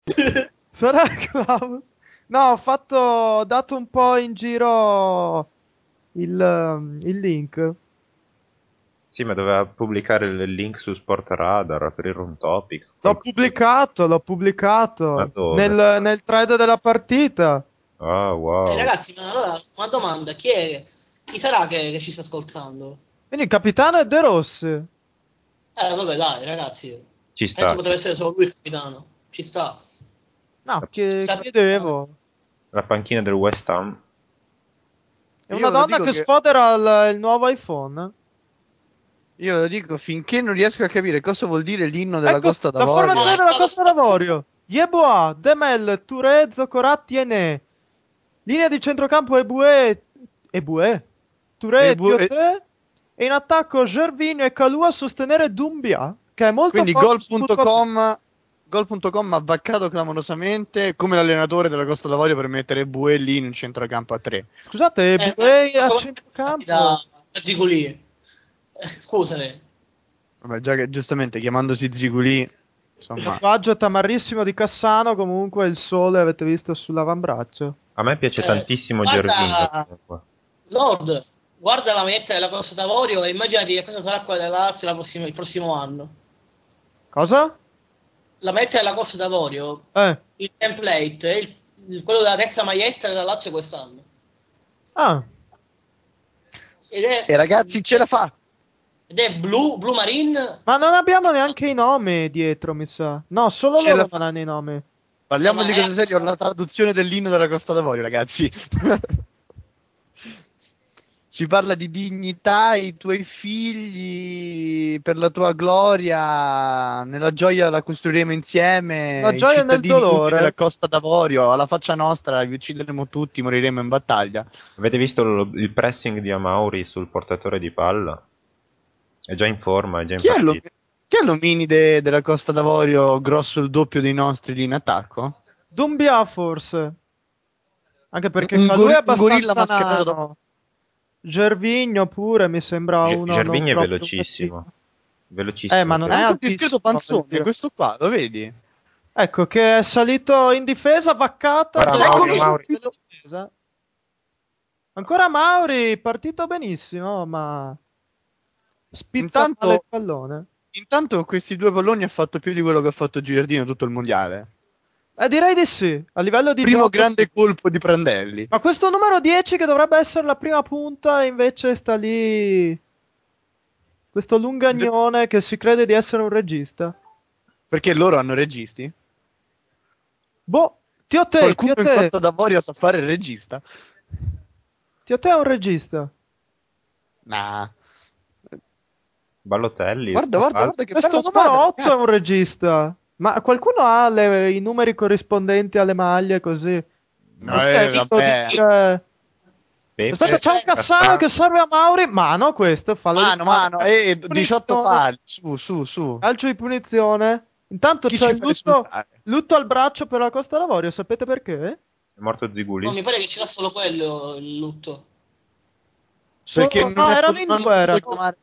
Sarà Klaus? No, ho dato un po' in giro il link. Sì, ma doveva pubblicare il link su Sport Radar, aprire un topic, qualcosa. L'ho Ma pubblicato dove? nel thread della partita. Ah, wow. Ragazzi, ma allora una domanda, chi sarà che ci sta ascoltando? Quindi il capitano è De Rossi. Vabbè, dai, ragazzi, Ci penso sta. potrebbe essere solo lui il capitano. Ci sta. No, Ci sta per giocare. chiedevo. La panchina del West Ham. È una Io ve lo donna dico che che sfodera il nuovo iPhone. Io ve lo dico finché non riesco a capire cosa vuol dire l'inno della Ecco, Costa la d'Avorio. formazione della Stavo Costa d'Avorio. Yeboah, Demel, Touré, Zocoratti e Ne. Linea di centrocampo Ebue. E Touré, bu- e- Dioté. E in attacco Gervinho e Kalou a sostenere Dumbia, che è molto quindi forte sul football. Gol.com ha vaccato clamorosamente come l'allenatore della Costa d'Avorio per mettere Bue lì in un centrocampo a 3. Scusate, Ebue ma a come centrocampo. da Ziguli? Scusami. Vabbè, già che giustamente chiamandosi Ziguli, insomma, Tatuaggio tamarrissimo di Cassano, comunque il sole avete visto sull'avambraccio. A me piace tantissimo Gervinho, Guarda, comunque. Lord, guarda la maglietta della Costa d'Avorio e immaginati che cosa sarà quella della Lazio il prossimo anno. Cosa? La maglietta della Costa d'Avorio, Eh. il template, è quello della terza maglietta della Lazio quest'anno. Ah, Ed e ragazzi ce la fa! ed è blu marine. ma non abbiamo neanche i nomi dietro, mi sa. No, solo Ce loro la non fa! hanno i nomi. Parliamo Ma di cose serie, ho la traduzione dell'inno della Costa d'Avorio, ragazzi. Si parla di dignità, i tuoi figli, per la tua gloria, nella gioia la costruiremo La insieme, i gioia nel cittadini tutti della dolore. Costa d'Avorio, alla faccia nostra, vi uccideremo tutti, moriremo in battaglia. Avete visto il pressing di Amauri sul portatore di palla? È già in forma, è già in Chi è, partita. chi è l'ominide della Costa d'Avorio grosso il doppio dei nostri lì in attacco? Dumbia forse. Anche perché Kalou è Un gorilla abbastanza mascherato da... nano. Gervinho pure mi sembra uno non Gervinho è troppo velocissimo. lungaggino. Ma Velocissimo, non È è anche un discreto altissimo, voglio panzone, dire. questo qua, lo vedi? Ecco che è salito in difesa, vaccata Guarda dalla Mauri, Eccolo Mauri. della subito! difesa. Ancora Mauri, partito benissimo, ma spizza male il Intanto, pallone. intanto con questi due palloni ha fatto più di quello che ha fatto Gilardino tutto il mondiale. Direi di sì, a livello di Primo gioco sì. grande colpo di Prandelli. Ma questo numero 10 che dovrebbe essere la prima punta, invece sta lì. Questo lungagnone che si crede di essere un regista. Perché loro hanno registi. Boh, Qualcuno in Costa d'Avorio sa fare il regista? Tio te è un regista. Nah. Ballotelli, Guarda, guarda, guarda che Questo bella numero squadra, 8 è un ragazzi. regista. Ma qualcuno ha i numeri corrispondenti alle maglie così? no. Così è evito di Vabbè. dire... Aspetta, Pepe, c'è un Cassano Cassano. che serve a Mauri. Mano questo, fallo di Mano, mano. mano. 18 Punizione. falli. Su, su, su. Calcio di punizione. Intanto Chi c'è ci il fa lutto, esultare? lutto al braccio per la Costa d'Avorio. Sapete perché? È morto No, Ziguli? mi pare che ce l'ha solo quello il lutto. Perché No, erano non in hanno due, potuto erano. chiamare.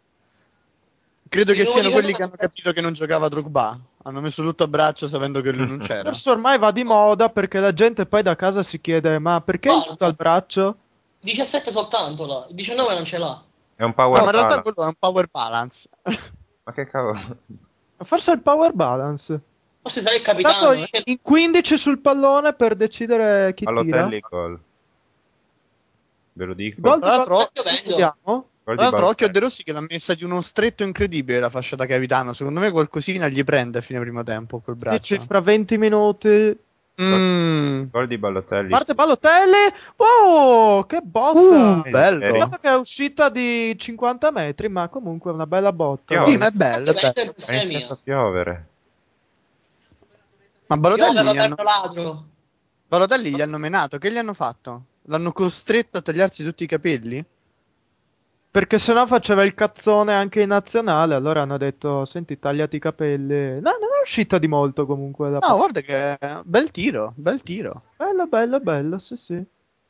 Credo Il che numero siano quelli 19 che hanno capito che non giocava Drogba. Hanno messo tutto a braccio sapendo che lui non c'era. Forse ormai va di moda perché la gente poi da casa si chiede: ma perché il lutto al guarda, braccio? 17 soltanto là, il 19 non ce l'ha. È un No, power ma in realtà pala. quello è un power balance. Ma che cavolo? Forse è il power balance. Forse sarà il Tanto capitano, non è che... in 15 sul pallone per decidere chi tira. Balotelli gol. Ve lo Gol dico. di Tra l'altro, Sta Balotelli, piovendo. vediamo. Gol tra di l'altro, occhio a Balotelli. De Rossi che l'ha messa di uno stretto incredibile la fascia da capitano. Secondo me qualcosina gli prende a fine primo tempo col Dici braccio. fra 20 minuti. Gol, Mmm. gol di Balotelli. Parte Balotelli. Wow, che botta! Ieri. Bello. Peccato che è uscita di 50 metri, ma comunque è una bella botta, Sì, dai. ma Piove. è Sta bello, è piovendo, è bello. Ha impressione iniziato mia. a piovere. Ma Piove Balotelli governo ladro. Balotelli gli hanno menato. Che gli hanno fatto? L'hanno costretto a tagliarsi tutti i capelli? Perché sennò faceva il cazzone anche in nazionale. Allora hanno detto: Senti, tagliati i capelli. No, non è uscita di molto comunque da No, parte. guarda che bel tiro, bel tiro. Bello, bello, bello, sì, sì.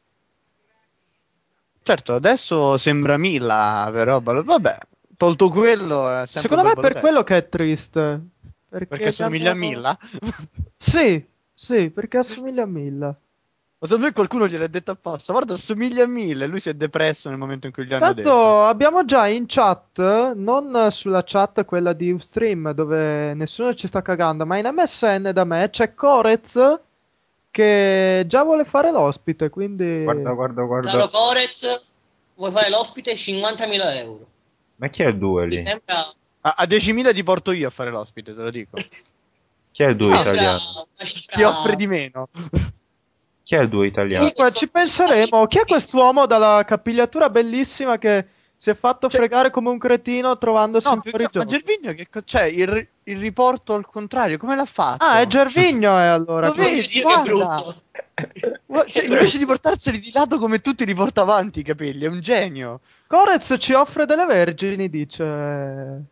Certo, adesso sembra Mila, però vabbè, tolto quello è sempre un Secondo bel me è per Balotelli. quello che è triste. Perché somiglia a Milla? Sì, sì, perché assomiglia a Milla. Ma secondo me qualcuno gliel'ha detto apposta. Guarda, assomiglia a Milla e lui si è depresso nel momento in cui gli hanno detto. Tanto abbiamo già in chat, non sulla chat quella di Ustream dove nessuno ci sta cagando, ma in MSN da me c'è Corez che già vuole fare l'ospite, quindi... Caro Corez, vuoi fare l'ospite? 50.000 euro. Ma chi è il 2 Mi lì? sembra, A 10.000 ti porto io a fare l'ospite, te lo dico. Chi è il 2 mi sembra italiano? una cifra... Chi offre di meno? Chi è il 2 italiano? Comunque ci penseremo. Chi è quest'uomo dalla capigliatura bellissima che si è fatto Cioè- fregare come un cretino trovandosi No, un ma fuorigioco? Gervigno che c'è il riporto al contrario, come l'ha fatto? Ah, è Gervigno allora. Lo Non vedi, mi dire che è guarda. brutto. Cioè, invece di portarseli di lato come tutti li porta avanti i capelli, è un genio. Corez ci offre delle vergini, dice.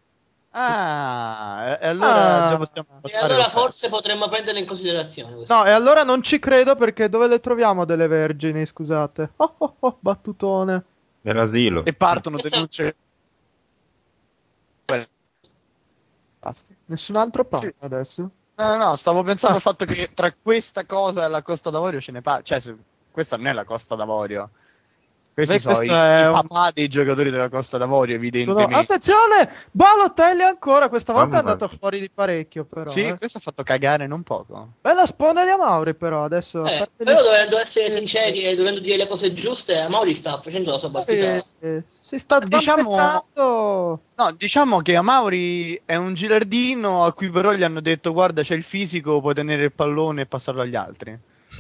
Ah, e allora già Ah. possiamo E passare allora l'offerta. forse potremmo prenderlo in considerazione questo. No, e allora non ci credo perché dove le troviamo delle vergini, scusate. Oh, oh, oh, battutone. Nell'asilo. E partono Questo- denunce. Basta. Nessun altro parla Sì. adesso. No, stavo pensando al fatto che tra questa cosa e la Costa d'Avorio ce ne parla. Cioè, questa non è la Costa d'Avorio. Questi Beh, sono questo i è un... papà dei giocatori della Costa d'Avorio, evidentemente. Attenzione! Balotelli ancora, questa volta è Mamma andata mia. fuori di parecchio però, Sì, questo ha fatto cagare non poco. Bella sponda di Amauri però, adesso a parte Però gli dovendo essere scherzi, sinceri e dovendo dire le cose giuste, Amaury sta facendo la sua partita. si sta Diciamo, zampettando. no, diciamo che Amauri è un gilardino a cui però gli hanno detto: guarda, c'è il fisico, puoi tenere il pallone e passarlo agli altri.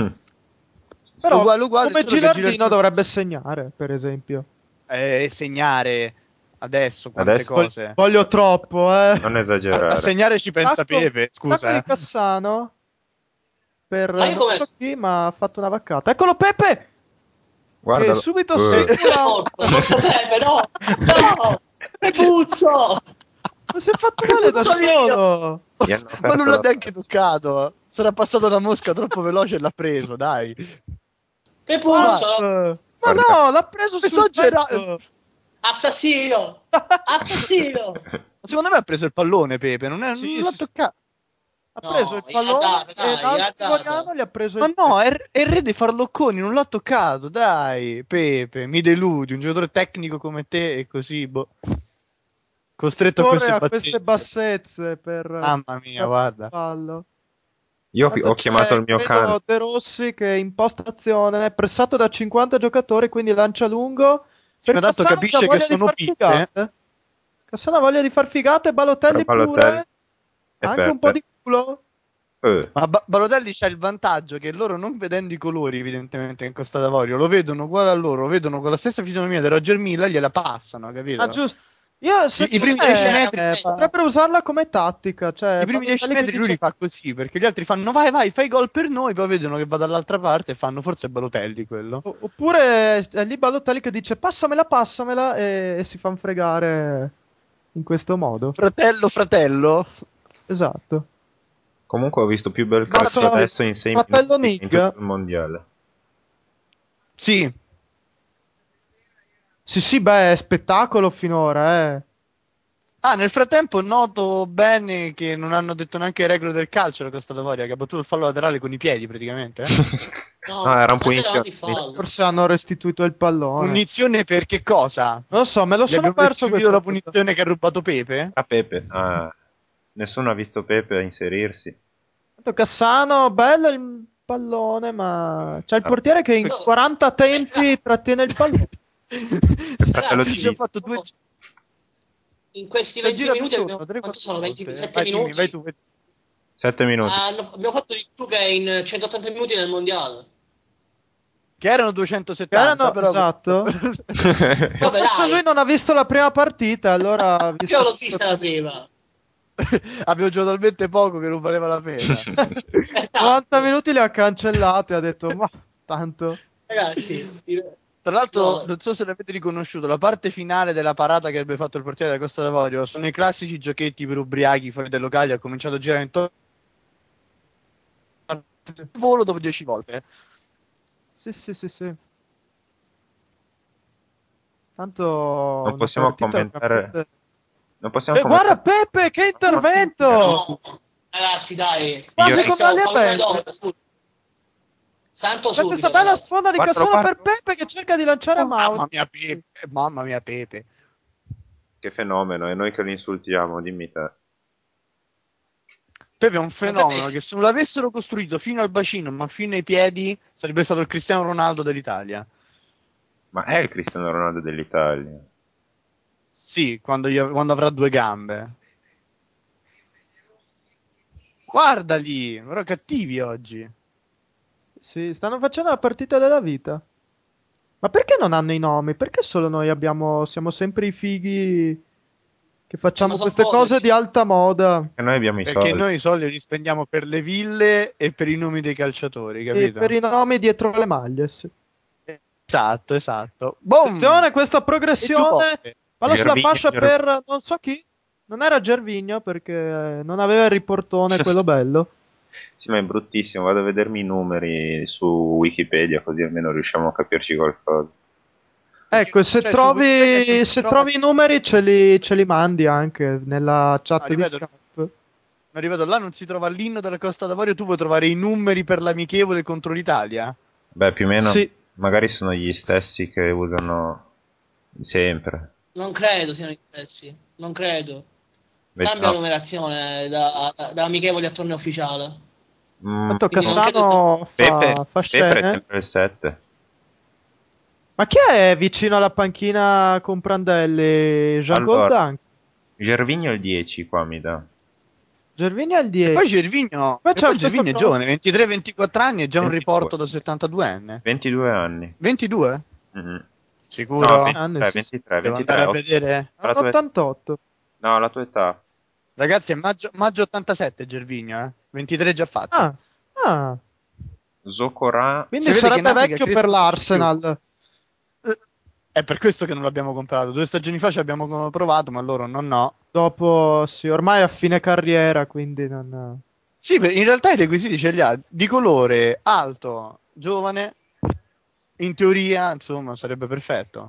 Però Uguale, come solo che Gilardino Gilardino dovrebbe segnare, per esempio. segnare adesso quante Adesso cose. Voglio troppo, eh. non A esagerare. segnare ci pensa Tacco, Pepe, tacco scusa, di Cassano per Ma io non come... so chi, ma ha fatto una vaccata. Eccolo Pepe! Che Guardalo. subito Eh. simula un... È morto Pepe, no! No! Pepuzzo! Ma si è fatto male da Pepuzzo mio! solo! Gli hanno Ma non aperto l'ha la neanche porta. toccato. Sarà passato una mosca troppo veloce e l'ha preso, dai. Pass! Pepuzzo! Ma Guarda. no, l'ha preso sul Esagerato. petto! Assassino! Assassino! Secondo me ha preso il pallone Pepe, non Sì, l'ha sì, sì. toccato. Ha preso No, il gli ha pallone dato, e dai, gli ha l'altro dato. ivoriano gli ha preso Ma il no, petto. è il re dei farlocconi, non l'ha toccato, dai. Pepe, mi deludi, un giocatore tecnico come te e così, boh. Costretto a Corre queste a queste bazzecche. bassezze per Mamma mia, starsi in guarda. ballo. Io Tanto ho chiamato c'è, il mio cane. credo, De Rossi che in postazione è pressato da 50 giocatori, quindi lancia lungo. Sì, Per ma tanto Cassano che ha capisce che voglia di sono far pippe. figate. Cassano ha voglia di far figate, Però Balotelli Balotelli pure. e Anche un po' perde. di culo. Ma Balotelli c'ha il vantaggio che loro non vedendo i colori, evidentemente, in Costa d'Avorio, lo vedono uguale a loro, lo vedono con la stessa fisionomia di Roger Milla, gliela passano, Ah, capito? giusto. Io, I secondo primi Come 10 dice me, metri, Ravanelli. potrebbero usarla come tattica. Cioè, i primi 10 Balotelli che metri lui li dice... fa così, perché gli altri fanno vai, vai, fai gol per noi, poi vedono che va dall'altra parte e fanno forse è Balotelli quello. Oppure è lì Balotelli che dice passamela, passamela e si fanno fregare in questo modo. Fratello, fratello. Esatto. Comunque ho visto più bel calcio Basta, adesso in 6 fratello minuti che in tutto Nig. il mondiale. Sì, Sì, sì, beh, è spettacolo finora, eh. ah, nel frattempo noto bene che non hanno detto neanche le regole del calcio la Costa d'Avorio, che ha battuto il fallo laterale con i piedi praticamente. No, No, era un anche davanti punizione. il fallo. Forse hanno restituito il pallone. Punizione per che cosa? Non lo so, me lo Gli sono abbiamo perso restituito questa la volta. punizione che ha rubato Pepe? A Pepe. Ah, nessuno ha visto Pepe a inserirsi. Tanto Cassano, bello il pallone, ma c'è il Ah, portiere che in No, 40 tempi trattiene il pallone. il fratello di ragazzi, Ci ho Vito. fatto due... in questi L'ho 20 girato minuti intorno abbiamo... 3-4 Quanto sono? volte. 27 Vai, dimmi, vai minuti? tu. Vai tu. 7 minuti. Abbiamo fatto di più che in 180 minuti nel mondiale. Che erano Che 270, erano, però... esatto. Ma Vabbè, forse lui dai, non ha visto la prima partita, allora ha io visto l'ho tutto. vista la prima. Avevo giocato talmente poco che non valeva la pena. 90 Esatto. minuti li ha cancellati, ha detto, ma tanto. Ragazzi, Tra l'altro, no, non so se l'avete riconosciuto, la parte finale della parata che avrebbe fatto il portiere della Costa d'Avorio sono i classici giochetti per ubriachi fuori dai locali. Ha cominciato a girare intorno al volo dopo 10 volte. Sì, sì, sì, sì. Tanto Non una possiamo partita commentare. veramente... Non possiamo Guarda Pepe, che intervento! No, ragazzi, dai. Quasi Io- come Stiamo Ali parlando Alberto. subito. Santo C'è questa subito, bella ragazzi. sponda di Guardalo, Cassano per guardalo. Pepe che cerca di lanciare Oh, Mauro. mamma mia Pepe. Che fenomeno, e noi che lo insultiamo, dimmi te. Pepe è un fenomeno Pepe- che se non l'avessero costruito fino al bacino, ma fino ai piedi, sarebbe stato il Cristiano Ronaldo dell'Italia. Ma è il Cristiano Ronaldo dell'Italia. Sì, quando avrà due gambe. Guardali, però cattivi oggi. Sì, stanno facendo la partita della vita. Ma perché non hanno i nomi? Perché solo noi siamo sempre i fighi che facciamo ma sono queste cose poveri. di alta moda? E noi abbiamo i Perché soldi. noi i soldi li spendiamo per le ville e per i nomi dei calciatori, E capito? per i nomi dietro le maglie, sì. Esatto. Boom! Attenzione, questa E progressione. Giuseppe. Palla sulla Gervinho, fascia per non so chi. Non era Gervinho perché non aveva il riportone quello bello. Sì, ma è bruttissimo. Vado a vedermi i numeri su Wikipedia, così almeno riusciamo a capirci qualcosa. Ecco, se Cioè, su Wikipedia non trovi, si se trova- trovi i numeri ce li mandi anche nella No, chat di ripeto, Skype. no, ripeto, là non si trova l'inno della Costa d'Avorio, tu vuoi trovare i numeri per l'amichevole contro l'Italia? Beh, più o meno, Sì. magari sono gli stessi che usano sempre. Non credo siano gli stessi. Non credo. Cambia No. la numerazione da amichevoli a torneo ufficiale. Tanto Quindi non No. credo Cassano fa Pepe è scene. sempre il 7. Ma chi è vicino alla panchina con Prandelli? Jean Allora, Goldan? Gervinho il 10 qua mi dà. Gervinho è il E 10. poi Gervinho, Poi e c'è poi questa Gervinho è giovane, 23-24 anni, è già un 22. riporto da 72enne. 22 anni. 22? Mhm. No, Sicuro? anni, 23, sì, sì. 23, Devo andare 23. a vedere. È La un tua 88. No, la tua età. Ragazzi, è maggio 87 Gervinho, 23 già fatti. Ah, ah. Zocorà. Quindi Si vede che in sarebbe Africa vecchio per crescono di più. l'Arsenal. È per questo che non l'abbiamo comprato. 2 stagioni fa ci abbiamo provato, ma loro no. Dopo, sì, ormai a fine carriera, quindi non. Sì, in realtà i requisiti ce li ha. Di colore, alto, giovane, in teoria, insomma, sarebbe perfetto.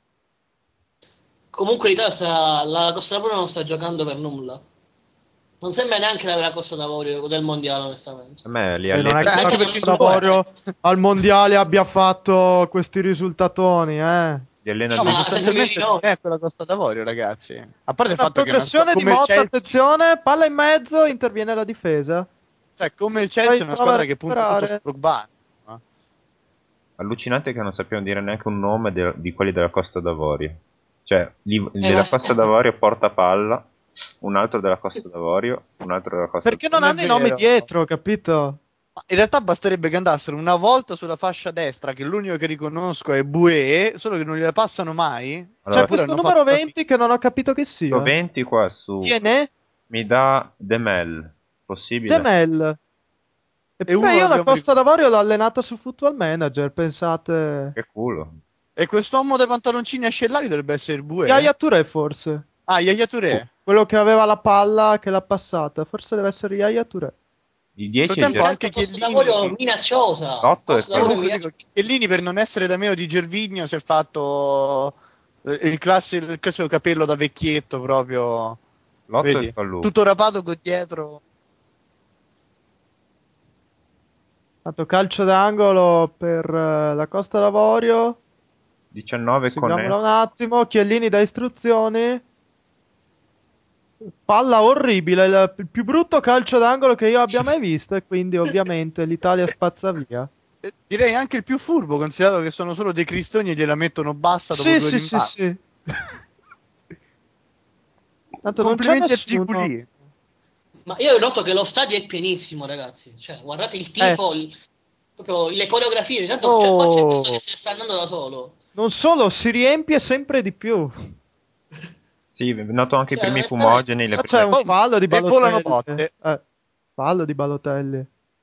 Comunque la Costa d'Avorio non sta giocando per nulla. Non sembra neanche la vera Costa d'Avorio del mondiale, onestamente. A me li E non è allena. che la Anche non perché Costa so- non lo è. d'Avorio al mondiale abbia fatto questi risultatoni, eh. Li allena No, ma Ma lui. senza vedere sostanzialmente noi. non è quella Costa d'Avorio, ragazzi. A parte il Una fatto che è una progressione di come il Motta, Chelsea, attenzione, palla in mezzo, interviene la difesa. cioè come il Chelsea Poi è una prova a squadra che punta tutto su recuperare. Drogba. Insomma. Allucinante che non sappiamo dire neanche un nome di quelli della Costa d'Avorio. Cioè, Ma della Costa d'Avorio porta palla, un altro della Costa d'Avorio, un altro della Costa Perché non Non è hanno i nomi vero. dietro, capito? Ma in realtà basterebbe che andassero una volta sulla fascia destra, che l'unico che riconosco è Bue, solo che non gliela passano mai. C'è Allora, Eppure questo hanno numero fatto una 20 che non ho capito che sto sia. 20 qua su Tiene mi dà Demel. Possibile? Demel. E Eppure uno io la l'abbiamo Costa d'Avorio l'ho allenata sul Football Manager, pensate. Che culo. E quest'uomo dai pantaloncini ascellari dovrebbe essere il Yaya Bue? Touré forse. Ah, Yaya Touré. Quello che aveva la palla che l'ha passata. Forse deve essere Yaya Touré. Il Nel 10 è frattempo Gervinho. anche Costa d'Avorio Chiellini. minacciosa. L'8 è Costa d'Avorio quello. Comunque dico, minacciosa. Chiellini per non essere da meno di Gervinho si è fatto il classico capello da vecchietto proprio. L'8 è Vedi? Fallu. Tutto rapato con dietro. Fatto calcio d'angolo per la Costa d'Avorio. 19 Seguiamola Conè. un attimo. Chiellini dà istruzioni. Palla orribile, il più brutto calcio d'angolo che io abbia mai visto e quindi ovviamente l'Italia spazza via. Direi anche il più furbo, considerato che sono solo dei cristoni e gliela mettono bassa dopo Sì, due sì, sì, rimbalzi. sì. Tanto non c'è Complimenti a nessuno. Ziguli. Ma io ho noto che lo stadio è pienissimo, ragazzi. Cioè, guardate il Eh, tifo, proprio le coreografie. Intanto, cioè, qua c'è questo che Oh, se ne sta andando da solo. non solo, si riempie sempre di più. Sì, noto anche i Cioè, primi onestamente, fumogeni, le Qua c'è prime. un oh, fallo di e volano Balotelli. botte. Fallo di Balotelli.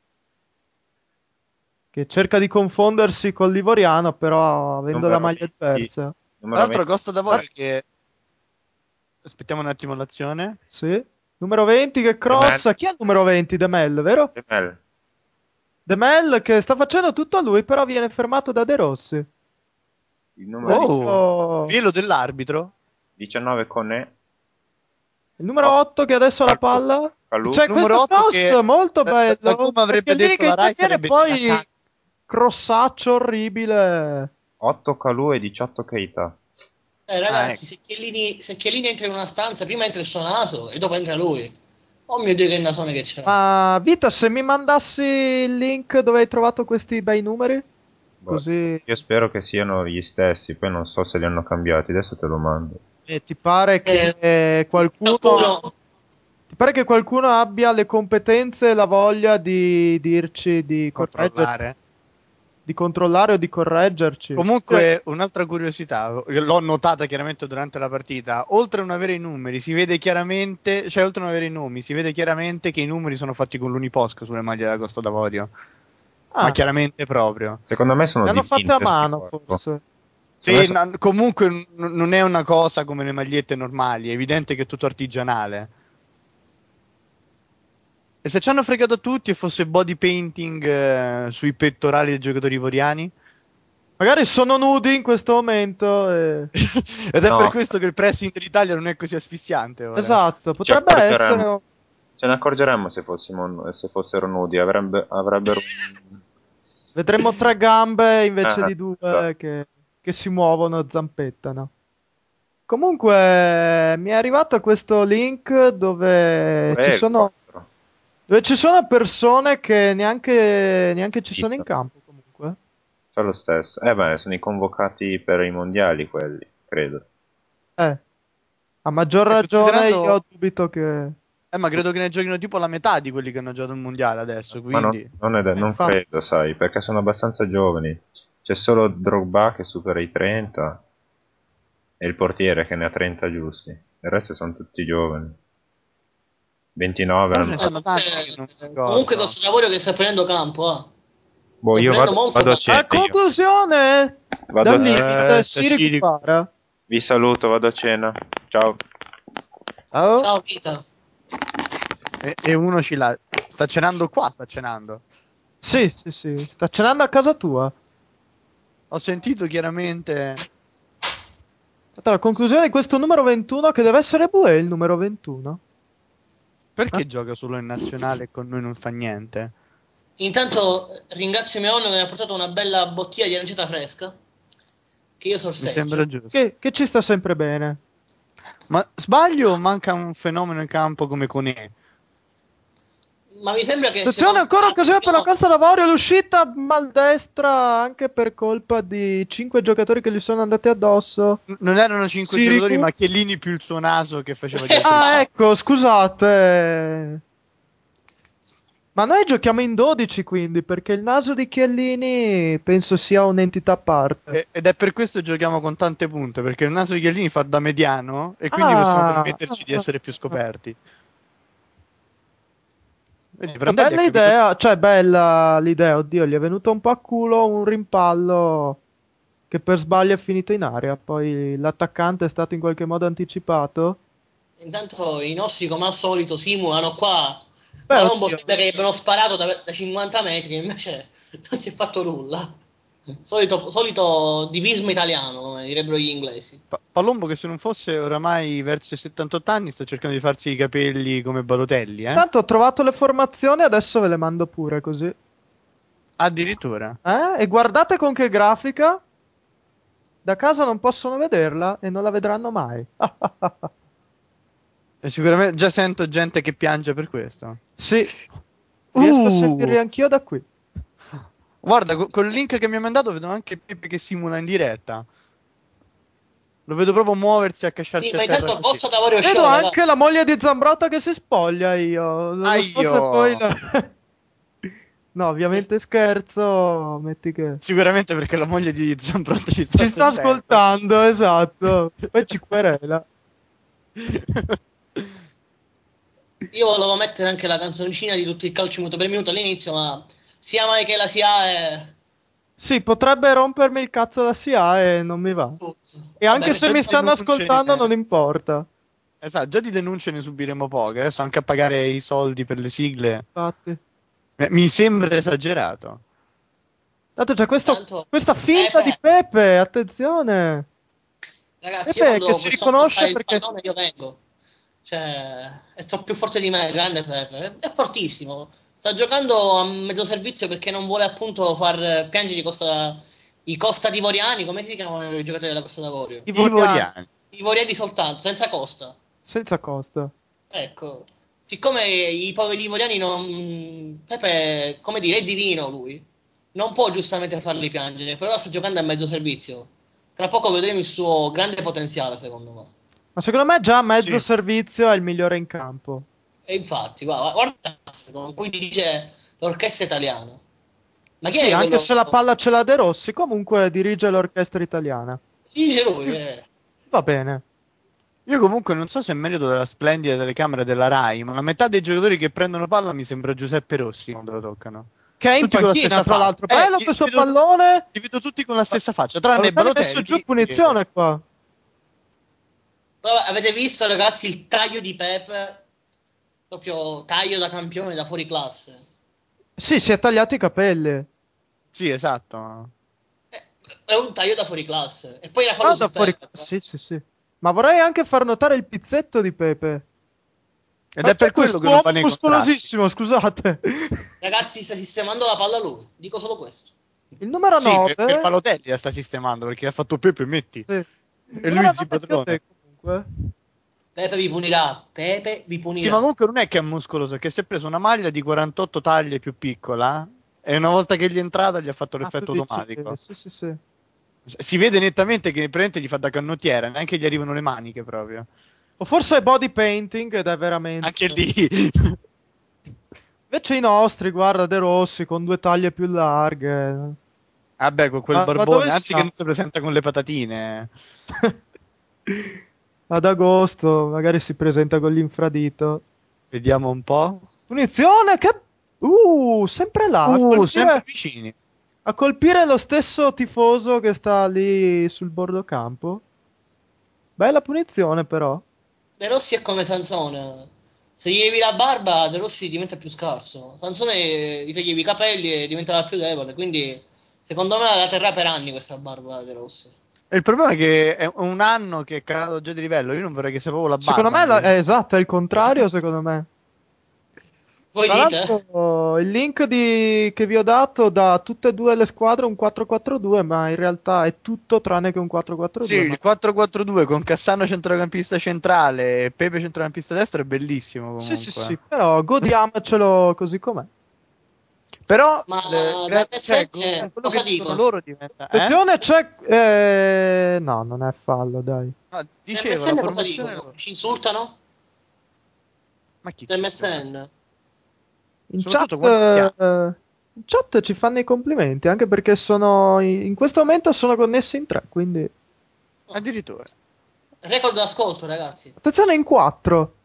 Che cerca di confondersi con l'Ivoriano, però avendo la Numero maglia 20. diversa. Tra Numero l'altro 20. Costa d'Avorio che... Aspettiamo un attimo l'azione. Sì. Numero 20 che Demel. crossa. Chi è il numero 20? Demel, vero? Demel. Demel che sta facendo tutto lui, però viene fermato da De Rossi. Il numero Oh, L'unico... velo dell'arbitro. 19 Conè. Il numero 8 che adesso ha la palla. Kalou. C'è Numero questo 8 cross che molto bello. da come avrebbe Perché lì detto che la Rai interviene sarebbe poi Sinathan. crossaccio orribile. 8 Kalou e 18 Keita. Ragazzi, se Chiellini entra in una stanza, prima entra il suo naso e dopo entra lui. Oh mio Dio, che nasone che c'è. Ma Vita, se mi mandassi il link dove hai trovato questi bei numeri, Boh, così io spero che siano gli stessi, poi non so se li hanno cambiati, adesso te lo mando. ti pare che qualcuno ti pare che qualcuno abbia le competenze e la voglia di dirci Controllare. di controllare o di correggerci? Comunque, un'altra curiosità, io l'ho notata chiaramente durante la partita, oltre a non avere i numeri, si vede chiaramente, cioè oltre a non avere i nomi, si vede chiaramente che i numeri sono fatti con l'Uniposca sulle maglie della Costa d'Avorio. Ma Ah, chiaramente proprio. Secondo me sono le hanno fatte a dipinte di mano, corpo. forse. Secondo Sì, me sono- comunque non è una cosa come le magliette normali, è evidente che è tutto artigianale. E se ci hanno fregato tutti e fosse body painting sui pettorali dei giocatori ivoriani? Magari sono nudi in questo momento. Ed è per No, questo che il pressing dell'Italia non è così asfissiante ora. Esatto, ci potrebbe accorgeremmo. essere. Ce ne accorgeremmo se fossero nudi, avrebbero Vedremo tre gambe invece di esatto. due che si muovono, zampettano. Comunque, mi è arrivato questo link Dov'è il 4? dove ci sono persone che neanche ci sono in Visto. campo. Comunque, Fa lo stesso. Beh, sono i convocati per i mondiali quelli, credo. a maggior ragione io Considerando... dubito che. Ma credo che ne giochino tipo la metà di quelli che hanno giocato il mondiale adesso, Ma quindi... non Infatti. credo, sai, perché sono abbastanza giovani. C'è solo Drogba che supera i 30 e il portiere che ne ha 30 giusti. Il resto sono tutti giovani. 29 Però ce ne hanno... stanno tanti che non mi Comunque ricordo. questo lavoro che sta prendendo campo, Boh, sta io prendendo molto vado a campo. cena A io. conclusione, Vado dal a cena. limite Sta si recupera. Vi saluto, vado a cena. Ciao. Ciao. Ciao Vita. E uno ci la... Sta cenando qua, sta cenando. Sì, sì, sì, sta cenando a casa tua. Ho sentito chiaramente... Stata la conclusione di questo numero 21 che deve essere Bue il numero 21. Perché gioca solo in nazionale e con noi non fa niente? Intanto ringrazio mio nonno che mi ha portato una bella bottiglia di arancetta fresca, che io Mi sembra sorseggio. giusto. Che ci sta sempre bene. Ma sbaglio o manca un fenomeno in campo come Conè? Ma mi sembra che sia Attenzione, ancora occasione per la no, Costa d'Avorio. L'uscita maldestra anche per colpa di 5 giocatori che gli sono andati addosso. Non erano 5 Si giocatori, ricu- ma Chiellini più il suo naso che faceva gli altri Ah, falli. ecco, scusate. Ma noi giochiamo in 12 quindi, perché il naso di Chiellini penso sia un'entità a parte. Ed è per questo che giochiamo con tante punte, perché il naso di Chiellini fa da mediano e quindi possiamo Ah, permetterci di essere più scoperti. Vedi, Una Prandelli ha bella capito. idea, cioè bella l'idea, oddio, gli è venuto un po' a culo un rimpallo che per sbaglio è finito in aria, poi l'attaccante è stato in qualche modo anticipato. intanto i nostri come al solito simulano qua. Beh, Palombo oddio, sembra che abbiano sparato da 50 metri, invece non si è fatto nulla. Solito divismo italiano, come direbbero gli inglesi. Palombo che se non fosse oramai verso i 78 anni sta cercando di farsi i capelli come Balotelli, eh? intanto ho trovato le formazioni, adesso ve le mando pure così. Addirittura. E guardate con che grafica, da casa non possono vederla e non la vedranno mai. E sicuramente già sento gente che piange per questo. Sì, riesco a sentirli Uh, anch'io da qui. guarda, col link che mi ha mandato vedo anche Pepe che simula in diretta. Lo vedo proprio muoversi e Sì, accasciarsi a ma terra intanto così. Costa d'Avorio Vedo Show, anche la ragazzi. moglie di Zambrotta che si spoglia io. Non so se poi Aio! No, ovviamente scherzo, metti che. Sicuramente perché la moglie di Zambrotta ci sta Ci sta sentendo. ascoltando, esatto. Poi ci querela. Io volevo mettere anche la canzoncina di tutto il calcio minuto per minuto all'inizio, ma sia mai che la sia è... Sì, potrebbe rompermi il cazzo la SIA e non mi va. E Vabbè, anche se questa Già mi di stanno denunce, ascoltando non importa. esatto, già di denunce ne subiremo poche. Adesso anche a pagare i soldi per le sigle Infatti. mi sembra esagerato. Tanto c'è tanto... questa finta di Pepe, Pepe, attenzione. ragazzi, io Pepe che quando si quest'uomo fa riconosce il perché pallone io vengo. Cioè, è troppo più forte di me, grande Pepe. È fortissimo. Sta giocando a mezzo servizio perché non vuole appunto far piangere i Costa d'Ivoriani, come si chiamano i giocatori della Costa d'Avorio? Ivoriani, Ivoriani. Ivoriani soltanto, senza Costa. senza Costa. Ecco, siccome i poveri ivoriani non... Pepe, come dire, è divino lui. Non può giustamente farli piangere, però sta giocando a mezzo servizio. Tra poco vedremo il suo grande potenziale, secondo me. Ma secondo me già a mezzo Sì. servizio è il migliore in campo. E infatti, guarda il cast con cui dirige l'orchestra italiana. Ma chi Sì, è anche quello? se la palla ce l'ha De Rossi, comunque dirige l'orchestra italiana. Dirige lui, Va bene. Io comunque non so se è merito della splendida telecamera della Rai, ma la metà dei giocatori che prendono palla mi sembra Giuseppe Rossi quando lo toccano. Che è in Tutti con la panchina, stessa tra faccia. l'altro. Bello Li questo vedo, pallone. li vedo tutti con la stessa faccia, tranne Balotelli ha messo giù Balotelli. punizione qua. Però avete visto, ragazzi, il taglio di Pepe? Proprio taglio da campione, da fuori classe. Sì, si è tagliato i capelli. Sì, esatto. È un taglio da fuori classe. E poi era fallo Guarda su fuori. Pepe. Sì, sì, sì. Ma vorrei anche far notare il pizzetto di Pepe. Ed Ma è chi è per quello che non quest'uomo va nei contratti. muscolosissimo, scusate. Ragazzi, sta sistemando la palla lui. Dico solo questo. Il numero Sì, 9. per Balotelli la sta sistemando perché ha fatto Pepe, metti. Sì. Il E numero lui zi 9 è padrone. Pioli, comunque. Pepe vi punirà. Pepe vi Sì, ma punirà. comunque non è che è muscoloso, è che si è preso una maglia di 48 taglie più piccola e una volta che gli è entrata gli ha fatto Ah, tu l'effetto dici. automatico. Sì, sì, sì. Si vede nettamente che praticamente gli fa da canottiera, neanche gli arrivano le maniche proprio. O forse è body painting ed è veramente. Anche lì. Invece i nostri, guarda, De Rossi con due taglie più larghe. Vabbè, con quel Ma dove barbone, anzi che siamo? non si presenta con le patatine. Ad agosto magari si presenta con l'infradito. Vediamo un po'. Punizione che... sempre là, Sempre vicini. a colpire lo stesso tifoso che sta lì sul bordo campo. Bella punizione però. De Rossi è come Sansone. Se gli levi la barba, De Rossi diventa più scarso. Sansone gli toglievi i capelli e diventava più debole. Quindi, secondo me, la terrà per anni questa barba De Rossi. E il problema è che è un anno che è calato già di livello. Io non vorrei che sia proprio la Secondo barba. me è esatto, è il contrario, secondo me. Voi Tra dite? l'altro, il link che vi ho dato da tutte e due le squadre un 4-4-2, ma in realtà è tutto tranne che un Sì, 4-4-2. Ma... il 4-4-2 con Cassano centrocampista centrale e Pepe centrocampista destro è bellissimo Sì, sì, comunque. sì, però godiamocelo così com'è. Però, Ma da cioè, MSN con quello cosa che dicono dicono? loro diventa... Attenzione, c'è... No, non è fallo, dai. No, Da dicevo, la MSN cosa formazione... dicono? Ci insultano? Ma chi Da ci insulta? MSN? In chat, Soprattutto quanti siamo? in chat ci fanno i complimenti, anche perché in questo momento sono connessi in tre, quindi... No. Addirittura. Record d'ascolto, ragazzi. Attenzione in quattro.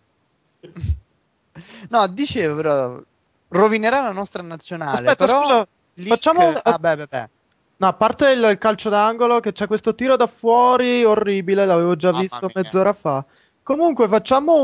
No, dicevo però, rovinerà la nostra nazionale, Aspetta, però scusa, facciamo un... Lick... Ah, beh, beh, beh. No, a parte il calcio d'angolo, che c'è questo tiro da fuori orribile, l'avevo già Mamma visto mia. mezz'ora fa. Comunque, facciamo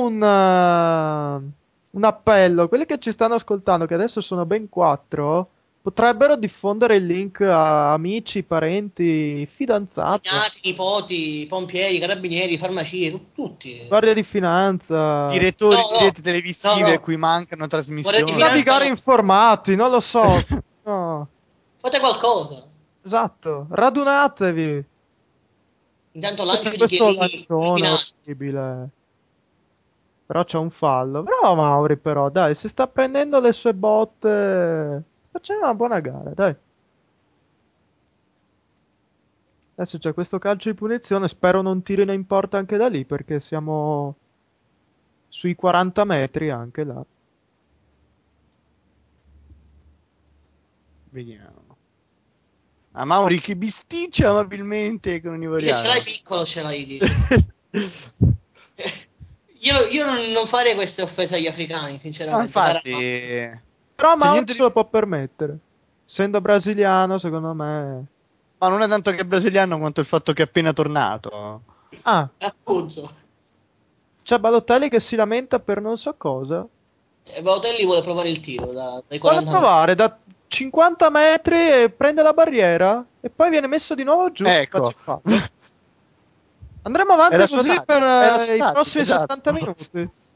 un appello. Quelli che ci stanno ascoltando, che adesso sono ben quattro, potrebbero diffondere il link a amici, parenti, fidanzati, Cognati, nipoti, pompieri, carabinieri, farmacie, tutti. guardia di finanza, No, Direttori di no, reti no, televisive a no. cui mancano Guardia di trasmissioni. finanza navigare no. informati, non lo so. No, Fate qualcosa. esatto, radunatevi. Intanto Poi c'è lancio di questo Chiellini lancione fulminante. orribile. Però c'è un fallo. Bravo Mauri, però, dai, si sta prendendo le sue botte. Facciamo una buona gara, dai. Adesso c'è questo calcio di punizione. Spero non tirino in porta anche da lì, perché siamo sui 40 metri anche là. Vediamo. A Mauri che bisticcia amabilmente con un Dice ce l'hai ivoriano. piccolo, ce l'hai, dice. Io non farei queste offese agli africani, Ma sinceramente. infatti, Però c'è Mauri niente se di... lo può permettere. Essendo brasiliano, secondo me. Ma non è tanto che è brasiliano quanto il fatto che è appena tornato. Ah, Appunto. c'è Balotelli che si lamenta per non so cosa. E Balotelli vuole provare il tiro dai Vuole 40 metri. provare da 50 metri e prende la barriera. E poi viene messo di nuovo giù. Ecco. Faccia fallo. Andremo È avanti la sua così tattica, per è la sua i tattica, prossimi esatto. 70 minuti.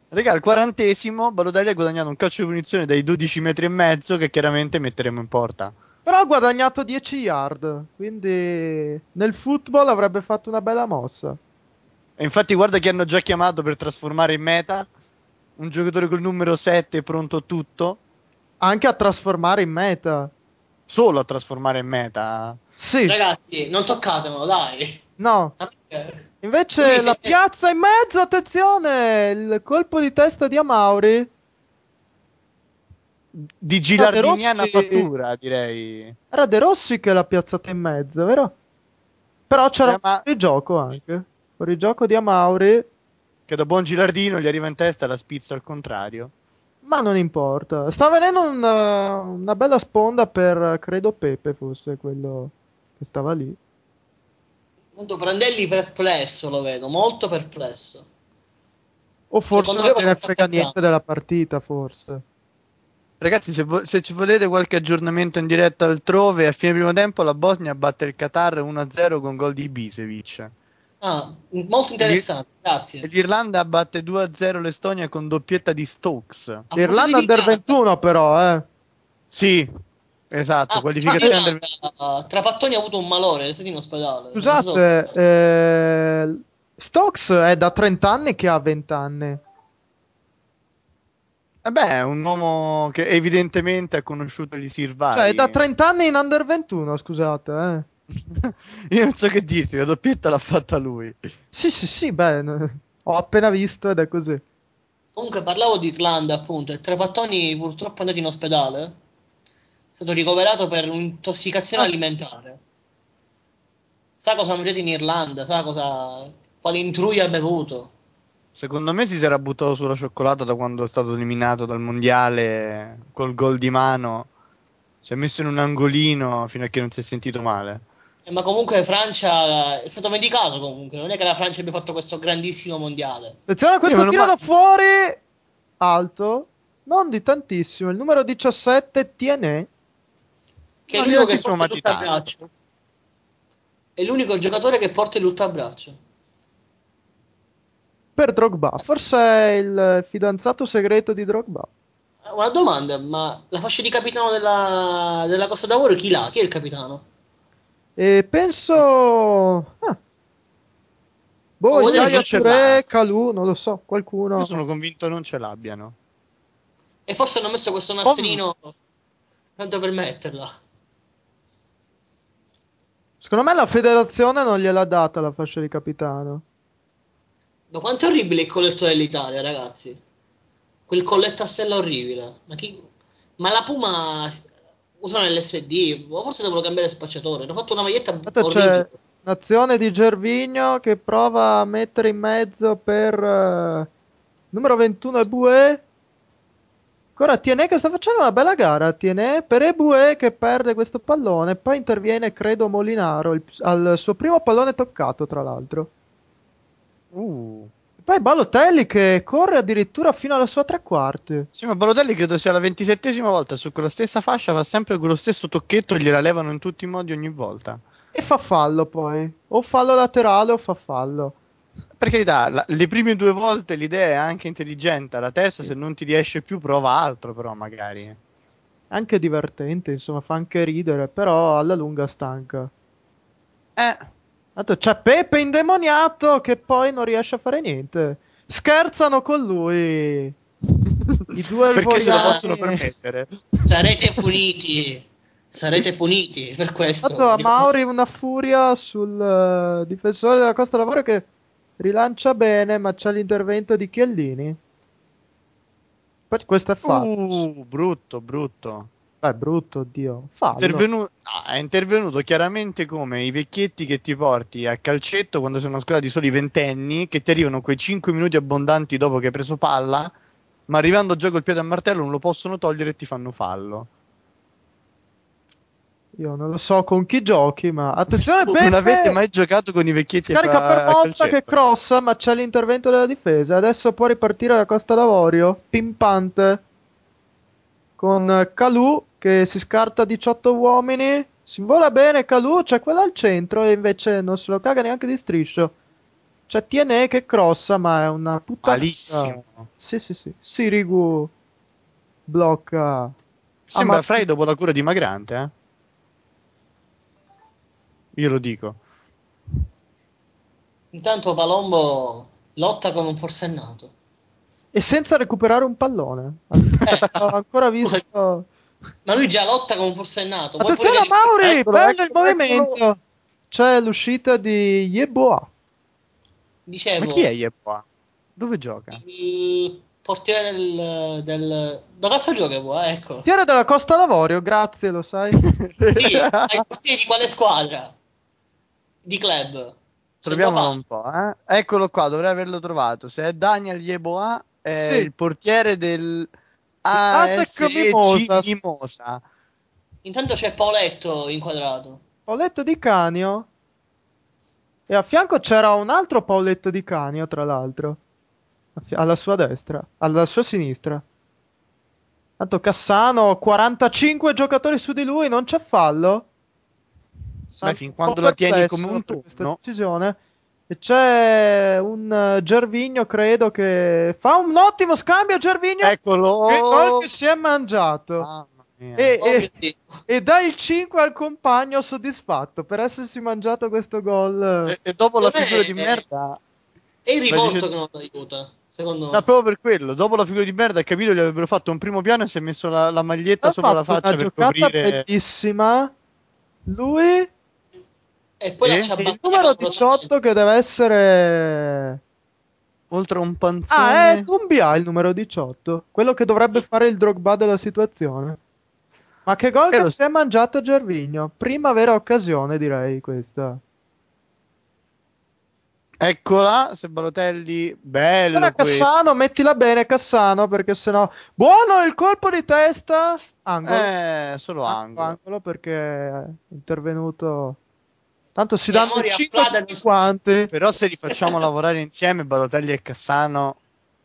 Raga, al 40esimo Balotelli ha guadagnato un calcio di punizione dai 12 metri e mezzo che chiaramente metteremo in porta. Però ha guadagnato 10 yard, quindi nel football avrebbe fatto una bella mossa. E infatti guarda chi hanno già chiamato per trasformare in meta. Un giocatore col numero 7 pronto a tutto. Anche a trasformare in meta. Solo a trasformare in meta. Sì, Ragazzi, non toccatemelo, dai. no. Lui Invece si la è... piazza in mezzo, attenzione! Il colpo di testa di Amauri. Di Era De gilardiniana Rossi, fattura, direi. era De Rossi che l'ha piazzata in mezzo, vero? Però c'era un Ma fuorigioco anche. Fuorigioco di Amauri, che da buon gilardino gli arriva in testa e la spizza al contrario. ma non importa. Sta venendo una bella sponda per, credo, Pepe fosse quello che stava lì. Tanto Prandelli perplesso, lo vedo, molto perplesso. O forse Secondo non me cosa gliene sta frega niente pensando? della partita, forse. Ragazzi, se ci volete qualche aggiornamento in diretta altrove, a fine primo tempo la Bosnia batte il Qatar 1-0 con gol di Ibisevic. Ah, molto E interessante, e grazie. l'Irlanda batte 2-0 l'Estonia con doppietta di Stokes. A proposito L'Irlanda di under Irlanda, 21 però, eh. Sì, esatto, a proposito di qualificazione under Irlanda, Trapattoni ha avuto un malore, è stato in ospedale. Non so. Scusate, Stokes è da 30 anni che ha 20 anni. Beh, è un uomo che evidentemente ha conosciuto gli Sir Cioè, è da vari. 30 anni in under 21, scusate, eh. Io non so che dirti, la doppietta l'ha fatta lui. Sì, sì, sì, beh, ho appena visto ed è così. Comunque parlavo di Irlanda, appunto, e Trapattoni purtroppo è andato in ospedale. È stato ricoverato per un'intossicazione Ah, sì. alimentare. Sa cosa ha mangiato in Irlanda? Sa cosa... quale intruia ha bevuto? Secondo me si sarà buttato sulla cioccolata da quando è stato eliminato dal mondiale col gol di mano. Si è messo in un angolino fino a che non si è sentito male. Ma comunque Francia è stato medicato comunque. Non è che la Francia abbia fatto questo grandissimo mondiale. Attenzione a Io questo meno tiro male. da fuori, alto, non di tantissimo, il numero 17 Tiene. Che è Non di l'unico che tantissimo, porta ma il di tanto. braccio. È l'unico giocatore che porta il braccio. Per Drogba, forse è il fidanzato segreto di Drogba. Una domanda, ma la fascia di capitano della Costa d'Avorio chi l'ha? Chi è il capitano? E penso... Ah, boh, Vuol dire Non Yaya che... ce l'ha. Touré, Kalou, non lo so, Io qualcuno... sono convinto non ce l'abbiano. E forse hanno messo questo Poi, nastrino tanto per metterla. Secondo me la federazione non gliel'ha data la fascia di capitano. Ma quanto è orribile il colletto dell'Italia, ragazzi. Quel colletto a stella orribile. Ma chi... Ma la Puma usano l'SD, o forse devono cambiare spacciatore. Hanno fatto una maglietta Tanto orribile. c'è un'azione di Gervinho che prova a mettere in mezzo per numero 21 Ebue. Ancora Tiene che sta facendo una bella gara. Tiene per Ebue che perde questo pallone. Poi interviene, credo, Molinaro al suo primo pallone toccato, tra l'altro. uh, E poi Balotelli che corre addirittura fino alla sua tre quarti. sì, ma Balotelli credo sia la 27esima volta su quella stessa fascia, fa sempre quello stesso tocchetto e gliela levano in tutti i modi ogni volta. E fa fallo poi. O fallo laterale o fa fallo. Per carità, le prime due volte l'idea è anche intelligente, la terza Sì. se non ti riesce più prova altro però magari. Anche divertente, insomma, fa anche ridere, però alla lunga stanca. Eh, Tanto c'è Pepe indemoniato che poi non riesce a fare niente. Scherzano con lui. I due perché se lo possono ivoriani. permettere. Sarete puniti. Sarete puniti per Tanto questo. a Mauri una furia sul difensore della Costa d'Avorio che rilancia bene, ma c'è l'intervento di Chiellini. Questo è fallo. Brutto, brutto. È brutto, oddio. Fallo. È intervenuto chiaramente come i vecchietti che ti porti a calcetto quando sei una squadra di soli ventenni, che ti arrivano quei 5 minuti abbondanti dopo che hai preso palla, ma arrivando già col piede a martello non lo possono togliere e ti fanno fallo. Io non lo so con chi giochi, ma attenzione Non avete Pepe! mai giocato con i vecchietti Scarica per a Motta che calcetto? crossa, ma c'è l'intervento della difesa. Adesso può ripartire la Costa d'Avorio. Pimpante. Con Kalou che si scarta 18 uomini. Si vola bene Kalou, c'è quello al centro e invece non se lo caga neanche di striscio. C'è Tiene che crossa, ma è una puttana. Malissimo. Sì, sì, sì. Sirigu blocca. Sembra Ma Frey dopo la cura di Magrante, Io lo dico. Intanto Palombo lotta come un forsennato. e senza recuperare un pallone. Ho ancora Scusa, visto. ma lui già lotta come un forsennato. Vuoi pure Attenzione a che... Mauri! Eccolo, Bello il eccolo, eccolo. movimento! C'è l'uscita di Yeboah. Ma chi è Dicevo, Yeppa? Dove gioca? il portiere del... Dove cazzo gioca poi? Ecco. Portiere della Costa d'Avorio, grazie, lo sai. Sì, ma il portiere di quale squadra? Di club? Sei Troviamolo papà. un po', Eccolo qua, dovrei averlo trovato. Se è Daniel Yeboah, è Sì, il portiere del Asec ASEC Mimosas. Mimosa. Intanto c'è Paoletto inquadrato. Pauletto Di Canio. E a fianco c'era un altro Pauletto Di Canio, tra l'altro. Alla sua destra, alla sua sinistra. Tanto Cassano, 45 giocatori su di lui, non c'è fallo. Beh, Sono fin un po' quando la tieni come perplesso un per questa turno. decisione. E c'è un Gervinho, credo, che fa un ottimo scambio. Gervinho, che gol che Eccolo! si è mangiato. Mamma mia. E, Oh mio e- Dio. e dà il 5 al compagno soddisfatto per essersi mangiato questo gol. E dopo la Secondo figura me di merda. è il Stai rivolto dicendo... che non lo aiuta. Secondo No, me. proprio per quello. Dopo la figura di merda, hai capito, gli avrebbero fatto un primo piano e si è messo la maglietta Ha sopra la fatto una faccia per giocata coprire. bellissima. Lui E poi la E e il ciabatta numero clamorosamente. 18 che deve essere. oltre a un Ah, è panzone. Dumbia il numero 18. Quello che dovrebbe fare il Drogba della situazione. Ma che gol E che lo... si è mangiato Gervinho. Prima vera occasione, direi, questa. Eccola, se Balotelli, Attenzione a bello Cassano, questo. mettila bene Cassano, perché sennò. Buono il colpo di testa! Angolo. Solo Angolo, angolo. angolo perché è intervenuto. Tanto si E danno il Amori 5 applaude tutti quanti. Però se li facciamo lavorare insieme, Balotelli e Cassano,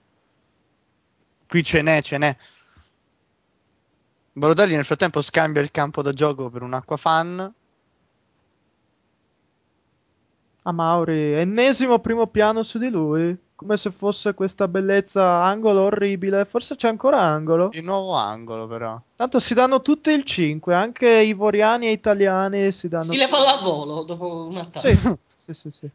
qui ce n'è. Balotelli nel frattempo scambia il campo da gioco per un acquafan. A Mauri, ennesimo primo piano su di lui. Come se fosse questa bellezza angolo orribile. Forse c'è ancora angolo. Di nuovo angolo però. Tanto si danno tutti il 5, anche ivoriani e italiani si danno. si le pallavolo dopo un attacco. Sì, sì, sì, sì.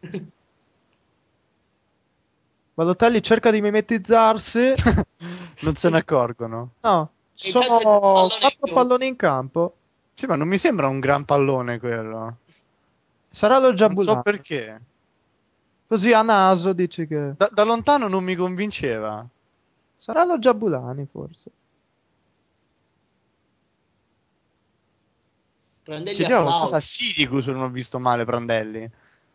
Balotelli cerca di mimetizzarsi. Non se ne accorgono. No, ci E intanto c'è un sono pallone in 4 più. palloni in campo. Sì, ma non mi sembra un gran pallone quello. Sarà lo Non so Giabulano. perché. Così a naso dici che. Da lontano non mi convinceva. Sarà lo Giabulani, forse. Prandelli Chiediamo applaude. qualcosa a Sirigu se non ho visto male Prandelli.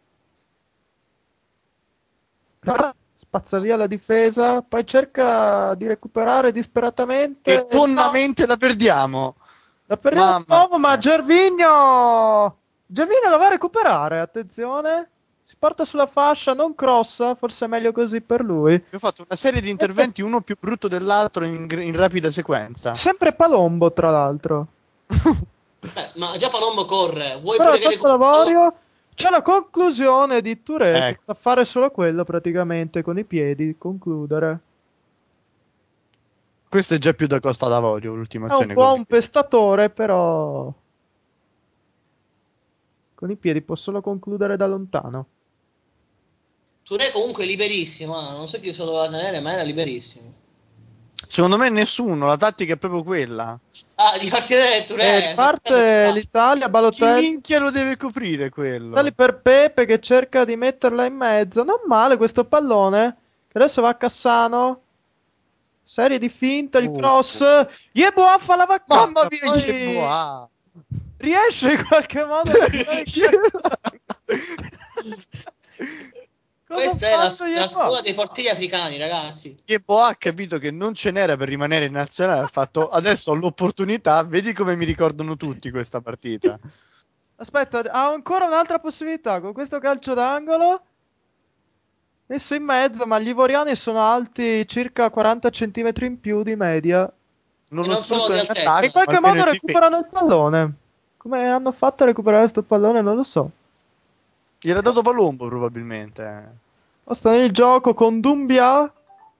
Spazza via la difesa, poi cerca di recuperare E disperatamente. No, tonnamente la perdiamo. la perdiamo di Mamma nuovo, ma mia. Gervinho. Gervinho la va a recuperare, attenzione. Si porta sulla fascia, non crossa, forse è meglio così per lui. Io ho fatto una serie di Sempre, interventi, uno più brutto dell'altro, in rapida sequenza. sempre Palombo, tra l'altro. Ma già Palombo corre. Vuoi Però pure a che questo recuperi il pallone? Lavorio c'è la conclusione di Touré che Ecco, sa fare solo quello praticamente con i piedi, concludere. questo è già più da Costa d'Avorio, l'ultima È un azione che ho po' un visto. pestatore, però con i piedi può solo concludere da lontano. Touré comunque è liberissimo. Non so chi se lo doveva tenere, ma era liberissimo. Secondo me nessuno, la tattica è proprio quella. Ah, di farti vedere E Touré. Farti vedere riparte Touré. l'Italia, Chi Balotelli. minchia lo deve coprire Tali quello? per Pepe che cerca di metterla in mezzo. Non male questo pallone. Che adesso va a Cassano. Serie di finta, il Oh. cross. Yeboah fa la Mamma vaccata. mia, che Poi boa! riesce in qualche modo a entrare in Cosa ha Questa è fatto la Yeboah? scuola dei portieri africani, ragazzi. Che boa ha capito che non ce n'era per rimanere in nazionale. Ha fatto adesso ho l'opportunità. Vedi come mi ricordano tutti questa partita. Aspetta, ha ancora un'altra possibilità con questo calcio d'angolo. Messo in mezzo, ma gli ivoriani sono alti circa 40 centimetri in più di media. Non E lo non solo sfrutta di in E in altezza. attacco, qualche almeno modo in difesa. recuperano il pallone. Come hanno fatto a recuperare questo pallone, non lo so. Gliel'ha dato Palombo probabilmente. Sta nel gioco con Dumbia.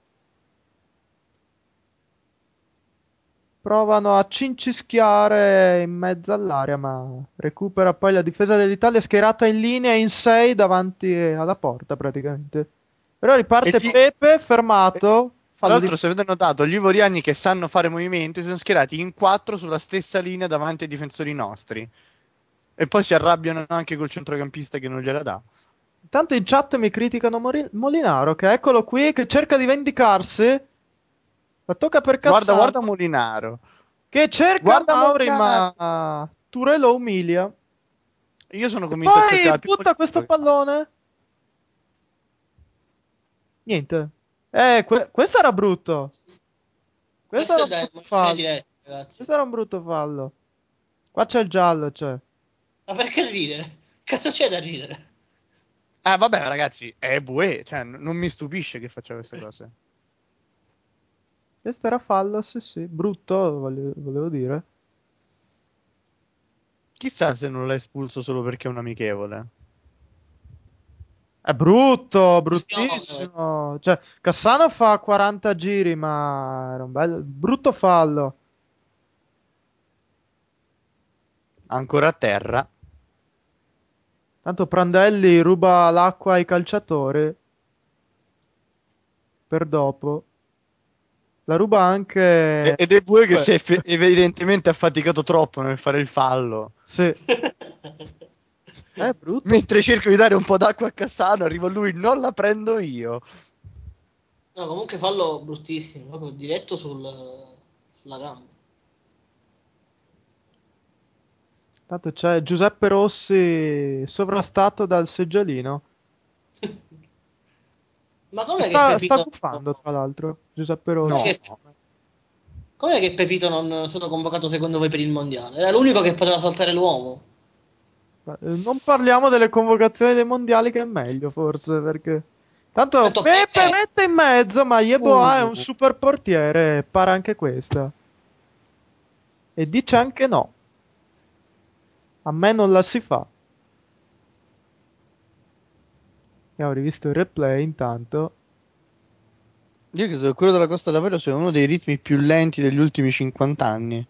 Provano a cincischiare in mezzo all'area, ma recupera poi la difesa dell'Italia schierata in linea in 6 davanti alla porta praticamente. Però E riparte sì, Pepe, fermato. tra Fallo di... l'altro, se avete notato, gli ivoriani che sanno fare movimento si sono schierati in 4 sulla stessa linea davanti ai difensori nostri. E poi si arrabbiano anche col centrocampista che non gliela dà. Intanto in chat mi criticano Molinaro, che eccolo qui, che cerca di vendicarsi. La tocca per Guarda, guarda Cassano, Molinaro. che cerca Guarda Mauri, Molinaro. ma Touré lo umilia. Io sono E convinto che poi sia più butta questo Molinaro che Mauro. pallone. Niente. Questo era brutto. Questo Questo era è un da brutto munizione fallo. diretta, ragazzi. Questo era un brutto fallo. Qua c'è il giallo, cioè. Ma perché ridere? Cazzo c'è da ridere? Ah, vabbè, ragazzi, è Bue, cioè, non mi stupisce che faccia queste cose. Questo era fallo, sì, sì. Brutto, volevo dire. Chissà se non l'ha espulso solo perché è un amichevole. È brutto, Questione. bruttissimo. Cioè, Cassano fa 40 giri, ma era un bel brutto fallo. Ancora a terra. Tanto Prandelli ruba l'acqua ai calciatori per dopo. La ruba anche... Ed è Bue che Beh, si è evidentemente affaticato troppo nel fare il fallo. sì, è brutto. Mentre cerco di dare un po' d'acqua a Cassano, arriva lui, non la prendo io. No, comunque fallo bruttissimo, proprio diretto sulla gamba. Tanto c'è Giuseppe Rossi sovrastato dal seggiolino. Ma E com'è che sta Pepito... gufando, tra l'altro, Giuseppe Rossi. No. Sì, com'è che Pepito non è stato convocato secondo voi per il mondiale? Era l'unico che poteva saltare l'uomo. Non parliamo delle convocazioni dei mondiali, che è meglio, forse, perché... Tanto Tanto Pepe Pepe, mette in mezzo, ma Yeboah è un Uh, super portiere, e para anche questa. E dice anche no. A me non la si fa. Abbiamo rivisto il replay intanto. io credo che quello della Costa d'Avorio sia uno dei ritmi più lenti degli ultimi 50 anni.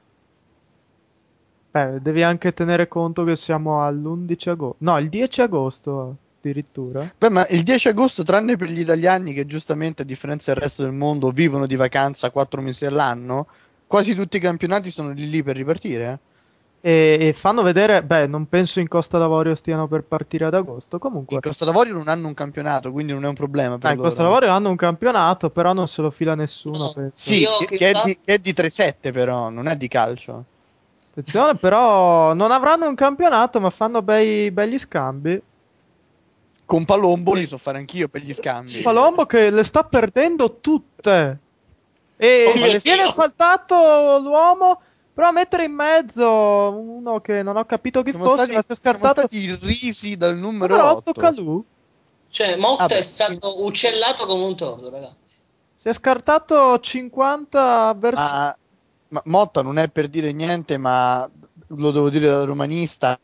Beh, devi anche tenere conto che siamo all'11 agosto. No, il 10 agosto addirittura. Beh, ma il 10 agosto, tranne per gli italiani che giustamente, a differenza del resto del mondo, vivono di vacanza 4 mesi all'anno, quasi tutti i campionati sono lì lì per ripartire. E fanno vedere, beh, non penso in Costa d'Avorio stiano per partire ad agosto. In Comunque, Costa d'Avorio non hanno un campionato, quindi non è un problema per in Costa loro. d'Avorio hanno un campionato, però non se lo fila nessuno, no, penso. Sì, io che, che che è sa, che è di 3-7 però, non è di calcio. Attenzione, però non avranno un campionato, ma fanno begli scambi. Con Palombo li E so fare anch'io per gli scambi. sì. Palombo che le sta perdendo tutte. Oh E Ma mio le viene Dio! saltato l'uomo, però a mettere in mezzo uno che non ho capito chi fosse, ma si è siamo scartato. stati irrisi dal numero Numero 8 8. Kalou. Cioè, Motta è Vabbè, stato uccellato come un tordo, ragazzi. Si è scartato 50 avversari. ma Motta non è per dire niente, ma lo devo dire da romanista.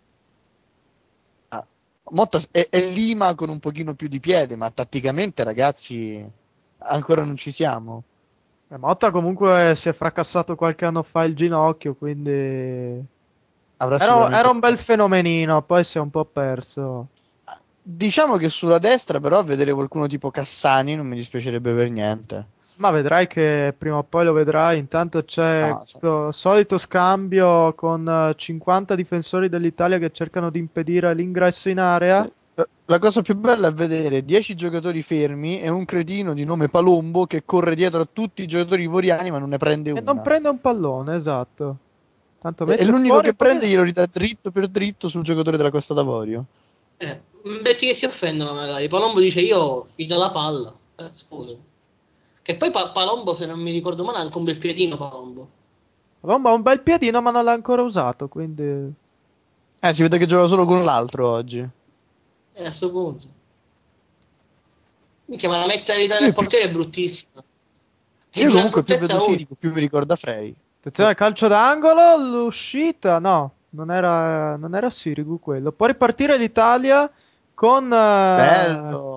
Motta è Lima con un pochino più di piede, ma tatticamente, ragazzi, ancora non ci siamo. Motta comunque si è fracassato qualche anno fa il ginocchio, quindi Avrà era sicuramente un bel fenomenino, poi si è un po' perso. Diciamo che sulla destra, però, vedere qualcuno tipo Cassani non mi dispiacerebbe per niente. Ma vedrai che prima o poi lo vedrai. Intanto c'è No, questo solito scambio con 50 difensori dell'Italia che cercano di impedire l'ingresso in area la cosa più bella è vedere 10 giocatori fermi e un cretino di nome Palombo che corre dietro a tutti i giocatori ivoriani ma non ne prende e non una. prende un pallone, esatto. Tanto E mette l'unico fuori che prende Molinari. glielo ridà dritto per dritto sul giocatore della Costa d'Avorio. Metti che si offendono magari. Palombo dice io gli do la palla. Scusa. Che poi Palombo, se non mi ricordo male, ha anche un bel piedino Palombo. Colombo ha un bel piedino, ma non l'ha ancora usato, quindi... Si vede che gioca solo con l'altro oggi. A sto punto. Minchia, ma la mentalità del Io, più- portiere è bruttissima. E io di una comunque più vedo bruttezza unica. Sirico, più mi ricorda Frey. Attenzione, calcio d'angolo, l'uscita, no, non era Sirigu quello. Può ripartire l'Italia con... Bello.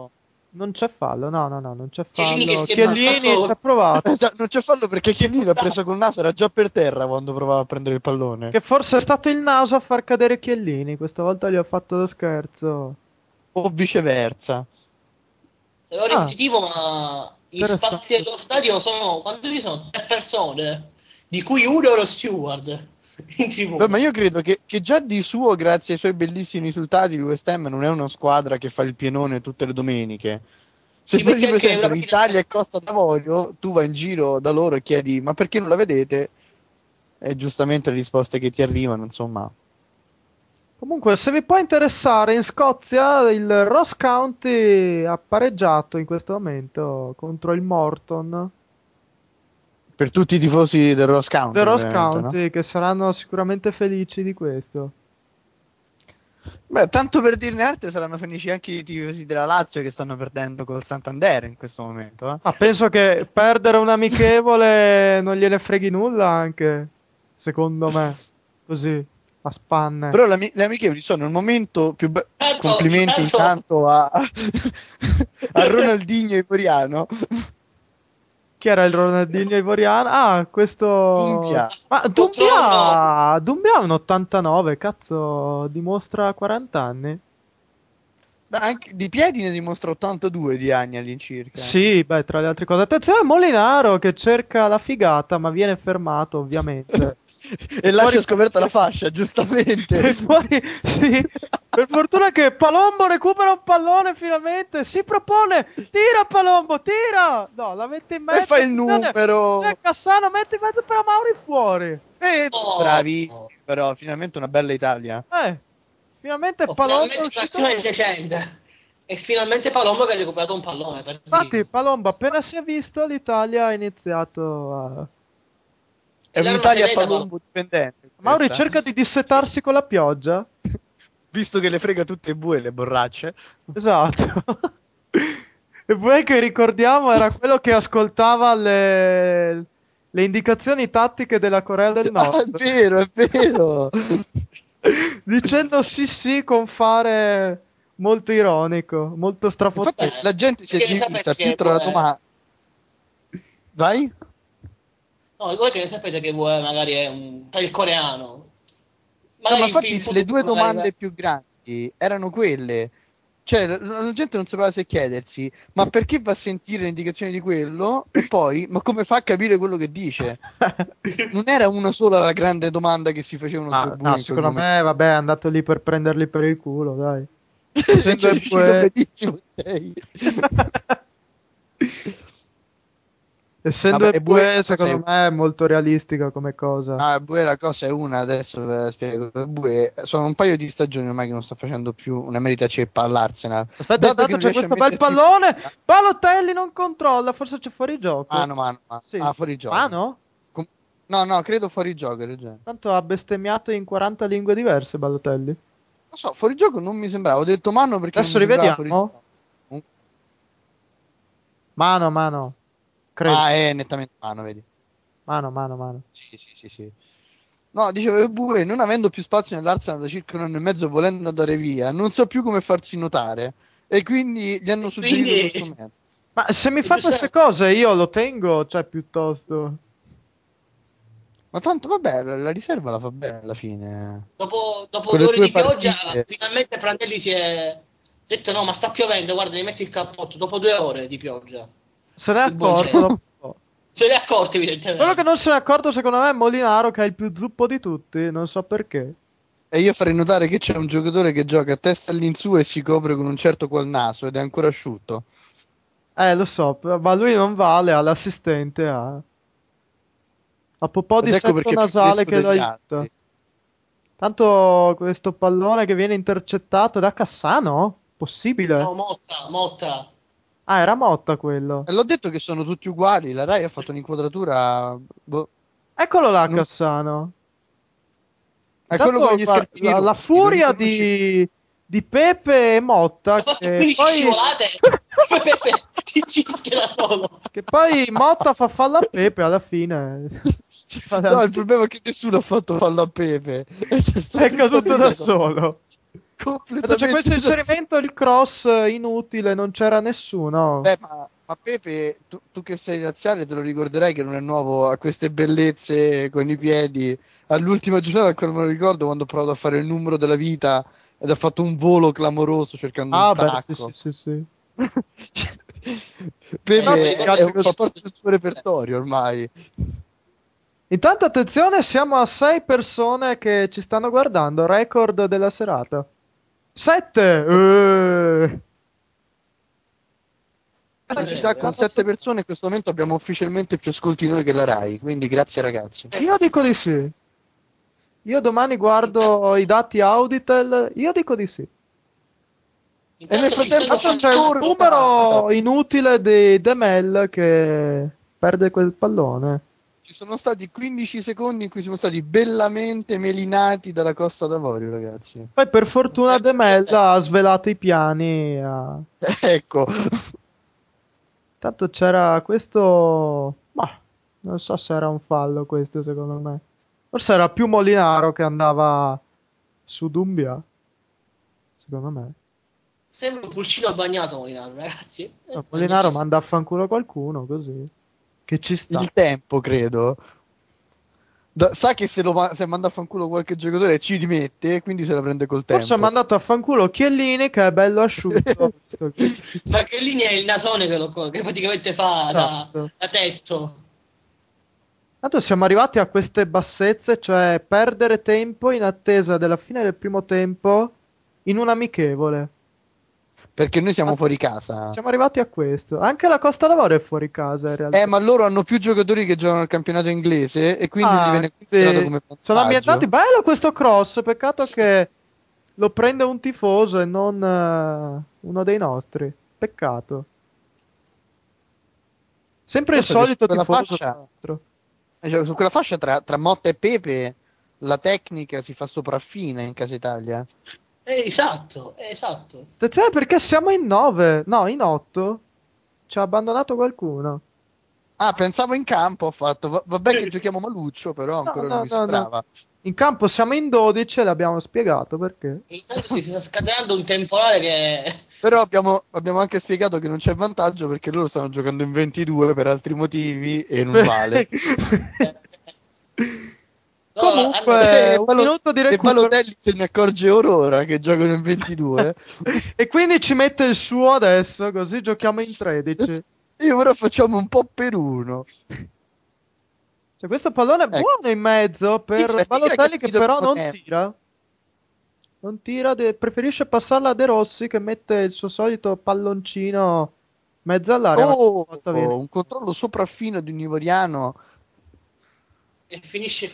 Non c'è fallo, no, non c'è Chiellini che fallo. si è Chiellini basato- ci ha provato. Non c'è fallo perché Chiellini l'ha preso col naso, era già per terra quando provava a prendere il pallone. Che forse è stato il naso a far cadere Chiellini. Questa volta gli ho fatto lo scherzo. O viceversa. Sarò Ah, ripetitivo, ma gli spazi interessante. dello stadio sono, quando ci sono 3 persone, di cui uno è lo steward in Beh, ma tribuna. io credo che già di suo, grazie ai suoi bellissimi risultati, il West Ham non è una squadra che fa il pienone tutte le domeniche. Se Ci poi metti si anche una presentano partita. Italia e Costa d'Avorio, tu vai in giro da loro e chiedi ma perché non la vedete? E giustamente le risposte che ti arrivano, insomma. Comunque, se vi può interessare, in Scozia il Ross County ha pareggiato in questo momento contro il Morton. Per tutti i tifosi del Ross The County, Ross ovviamente, no? County, che saranno sicuramente felici di questo. Beh, tanto per dirne altre, saranno felici anche i tifosi della Lazio che stanno perdendo col Santander in questo momento, eh. Ma penso che perdere un amichevole non gliene freghi nulla anche, secondo me, così, a spanne. Però le amichevoli sono il momento più bello. Complimenti Intanto, intanto a Ronaldinho Ivoriano. Chi era il Ronaldinho Ivoriano? Ah, questo... Dumbia. Ma controllo. Dumbia è un 89, cazzo, dimostra 40 anni. Beh, anche di piedi ne dimostra 82 di anni all'incirca. Sì, beh, tra le altre cose. Attenzione, Molinaro che cerca la figata, ma viene fermato, ovviamente. E Fuori lascia scoperta la fascia, giustamente. E fuori, sì. Per fortuna che Palombo recupera un pallone finalmente. Si propone. Tira Palombo, tira. No, la mette in E mezzo. fa il Attenzione. C'è numero. Cassano, mette in mezzo per Mauri fuori. Bravissimo, però finalmente una bella Italia. Finalmente Palombo è Finalmente uscito. un'azione decente. E finalmente Palombo che ha recuperato un pallone, per Infatti, dire. Palombo appena si è visto, l'Italia ha iniziato a... È È l'arma un'Italia a segreta, Palombo. Palumbo dipendente Mauri questa. cerca di dissetarsi con la pioggia. Visto che le frega tutte e due le borracce. Esatto. E poi che ricordiamo era quello che ascoltava le indicazioni tattiche della Corea del Ah, Nord, è vero. dicendo sì con fare molto ironico, molto Infatti strafottente. la gente si è Perché ne sapete divisa più che tra la domanda. Vai? No, voi che ne sapete che vuoi magari è il coreano. No, ma Magari in infatti le futuro due magari. domande più grandi erano quelle. Cioè, la gente non sapeva se chiedersi, ma perché va a sentire le indicazioni di quello? E poi, ma come fa a capire quello che dice? Non era una sola la grande domanda che si facevano su Ma no, Ebu in quel secondo momento. me, vabbè, è andato lì per prenderli per il culo, dai. E Essendo c'è il riuscito Pue... benissimo lei. Essendo Vabbè, il Ebue Pue, la cosa è secondo me, è molto realistica come cosa. Ah, Bue la cosa è una, adesso ve la spiego. Bue, sono un paio di stagioni ormai che non sta facendo più una merita ceppa all'Arsenal. Aspetta, Dato che intanto non c'è riesce a questo bel mettersi in pallone. forma, Balotelli non controlla, forse c'è fuori gioco. mano. Sì. Ah, fuori gioco. Mano? No, credo fuori gioco, hai ragione. Tanto ha bestemmiato in 40 lingue diverse Balotelli. Non so, fuori gioco non mi sembrava. Ho detto mano perché non Adesso mi sembrava fuori rivediamo. gioco. Mano. Credo. Ah, è nettamente mano, vedi. Mano. Sì. No, dicevo, Bue, non avendo più spazio nell'Arsenal da circa un anno e mezzo, volendo andare via, non so più come farsi notare. E quindi gli hanno E suggerito quindi, questo mezzo. Ma se mi fa queste giustamente, cose io lo tengo, cioè piuttosto. Ma tanto vabbè, la riserva la fa bene alla fine. dopo Con due le ore due di pioggia, partite. finalmente Prandelli si è detto no, ma sta piovendo, guarda, mi metti il cappotto. Dopo 2 ore di pioggia, Se n'è il buon accorto Geno. dopo un po'. Se ne è accorto Quello che evidentemente. non se n'è accorto secondo me è Molinaro che è il più zuppo di tutti, non so perché. E io farei notare che c'è un giocatore che gioca a testa all'insù e si copre con un certo qual naso ed è ancora asciutto. Lo so, ma lui non vale, ha l'assistente, ha Popò di Ed ecco setto perché è più nasale fresco che lo degli aiuta. altri. Tanto questo pallone che viene intercettato da Cassano? Possibile? No, Motta. Ah, era Motta quello. E l'ho detto che sono tutti uguali, la Rai ha fatto un'inquadratura. Boh, Eccolo là, non- Cassano. È quello con Intanto gli scarpini la rossi, lo furia riconosci? di Pepe e Motta Ha fatto 15 scivolate. Pepe ti cischia da solo. che poi Motta fa fallo a Pepe alla fine. Ci fa No, il problema è che nessuno ha fatto fallo a Pepe. È È stata caduto da l'unica cosa. solo. Quando c'è questo inserimento, il cross inutile, non c'era nessuno. Beh, ma Pepe, tu che sei laziale te lo ricorderai che non è nuovo a queste bellezze con i piedi. All'ultima giornata ancora me lo ricordo quando ho provato a fare il numero della vita ed ha fatto un volo clamoroso cercando un Ah, beh, sì, sì, tacco. sì, sì. Però Pepe ci è piace fa parte del suo repertorio ormai. Intanto, attenzione, siamo a 6 persone che ci stanno guardando. Record della serata. 7! Felicità, con 7 persone in questo momento abbiamo ufficialmente più ascolti noi che la Rai, quindi grazie ragazzi. Io dico di sì. Io domani guardo i dati Auditel. Io dico di sì. E nel Intanto ci frattempo stanno Tanto c'è un facendo... numero inutile di Demel che perde quel pallone. ci sono stati 15 secondi in cui siamo stati bellamente melinati dalla Costa d'Avorio, ragazzi. Poi per fortuna Demel ha svelato i piani. Ecco. Tanto c'era questo. Ma non so se era un fallo questo, secondo me. Forse era più Molinaro che andava su Dumbia. Secondo me. Sembra un pulcino bagnato Molinaro, ragazzi. No, Molinaro Bagnatissimo. manda a fanculo qualcuno così. Che ci sta. Il tempo, credo. Sa che se manda a fanculo qualche giocatore ci rimette, quindi se la prende col Forse ha tempo. mandato a fanculo Chiellini che è bello asciutto. Visto che- Ma che lì è il nasone che praticamente fa Esatto. da tetto. Tanto siamo arrivati a queste bassezze, cioè perdere tempo in attesa della fine del primo tempo in un amichevole. Perché noi siamo Ah, fuori casa. siamo arrivati a questo. Anche la Costa d'Avorio è fuori casa in realtà. Ma loro hanno più giocatori che giocano al campionato inglese e quindi gli Ah, viene considerato sì. come Sono ambientati. vantaggio. Bello questo cross. Peccato che lo prende un tifoso e non uno dei nostri. Peccato. Sempre il Penso che su solito quella tifoso, tra fascia, l'altro. su quella fascia tra Motta e Pepe la tecnica si fa sopraffina in Casa Italia. Esatto, esatto. Attenzione perché siamo in 9. No, in 8. Ci ha abbandonato qualcuno. Ah, pensavo in campo, ho fatto. Vabbè che giochiamo maluccio, però No, ancora non no, mi no, no. sembrava. In campo siamo in 12 e l'abbiamo spiegato perché. E intanto si sta scatenando un temporale che... Però abbiamo anche spiegato che non c'è vantaggio perché loro stanno giocando in 22 per altri motivi e non vale. Loro hanno... Comunque, E, un minuto di recupero. Balotelli se ne accorge ora che giocano in 22. E quindi ci mette il suo adesso, così giochiamo in 13. Io però facciamo un po' per uno. Cioè, questo pallone è Ecco, buono in mezzo per Tigre che ha Balotelli che finito il però primo non tempo. tira. Non tira, preferisce passarla a De Rossi che mette il suo solito palloncino mezzo all'aria, ma questa Oh, volta viene. un controllo sopraffino di un ivoriano E finisce